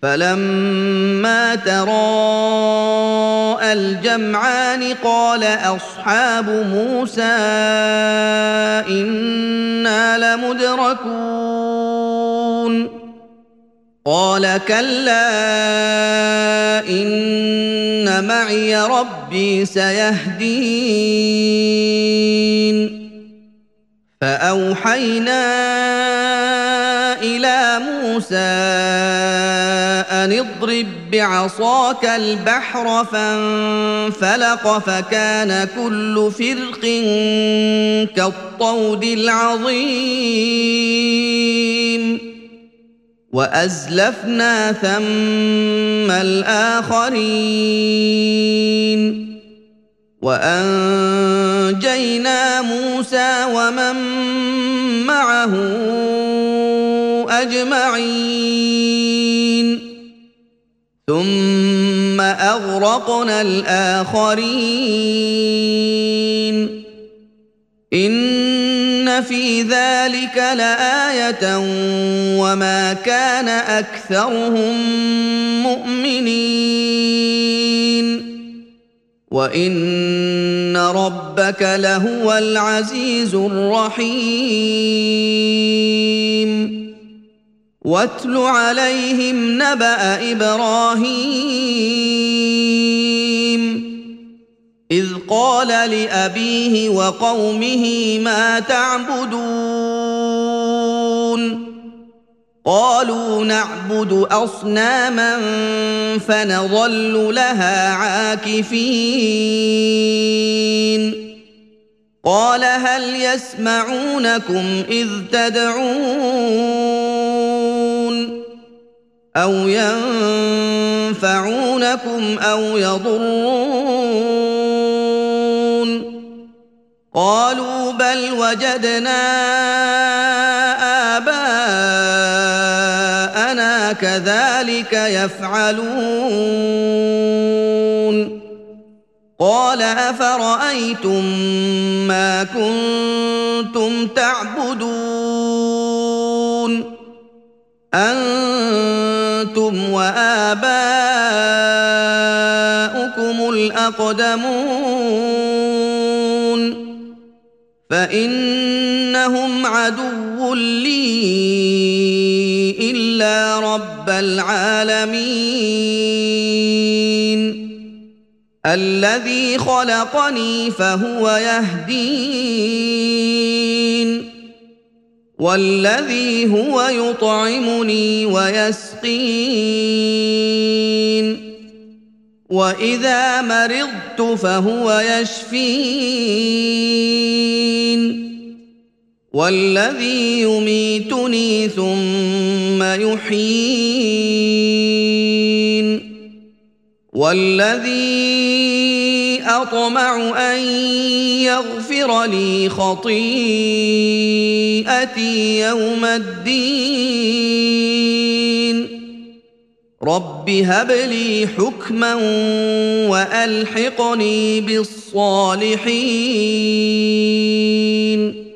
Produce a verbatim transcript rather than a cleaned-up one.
فلما تراءى الجمعان قال أصحاب موسى إنا لمدركون قال كلا إن معي ربي سيهدين فأوحينا إلى موسى أن اضرب بعصاك البحر فانفلق فكان كل فرق كالطود العظيم وأزلفنا ثم الآخرين وأنجينا موسى ومن معه أجمعين ثم أغرقنا الآخرين إن في ذلك لآية وما كان أكثرهم مؤمنين وإن ربك لهو العزيز الرحيم واتل عليهم نبأ إبراهيم إذ قال لأبيه وقومه ما تعبدون قالوا نعبد أصناما فنظل لها عاكفين قال هل يسمعونكم إذ تدعون أو ينفعونكم أو يضرون قالوا بل وجدنا آباءنا كذلك يفعلون قال أفرأيتم ما كنتم تعبدون أنتم وآباؤكم الأقدمون فإنهم عدو لي إلا رب العالمين الذي خلقني فهو يهدين والذي هو يطعمني ويسقين وإذا مرضت فهو يشفين والذي يميتني ثم يحيين والذي أطمع أن يغفر لي خطيئتي يوم الدين رب هب لي حكما وألحقني بالصالحين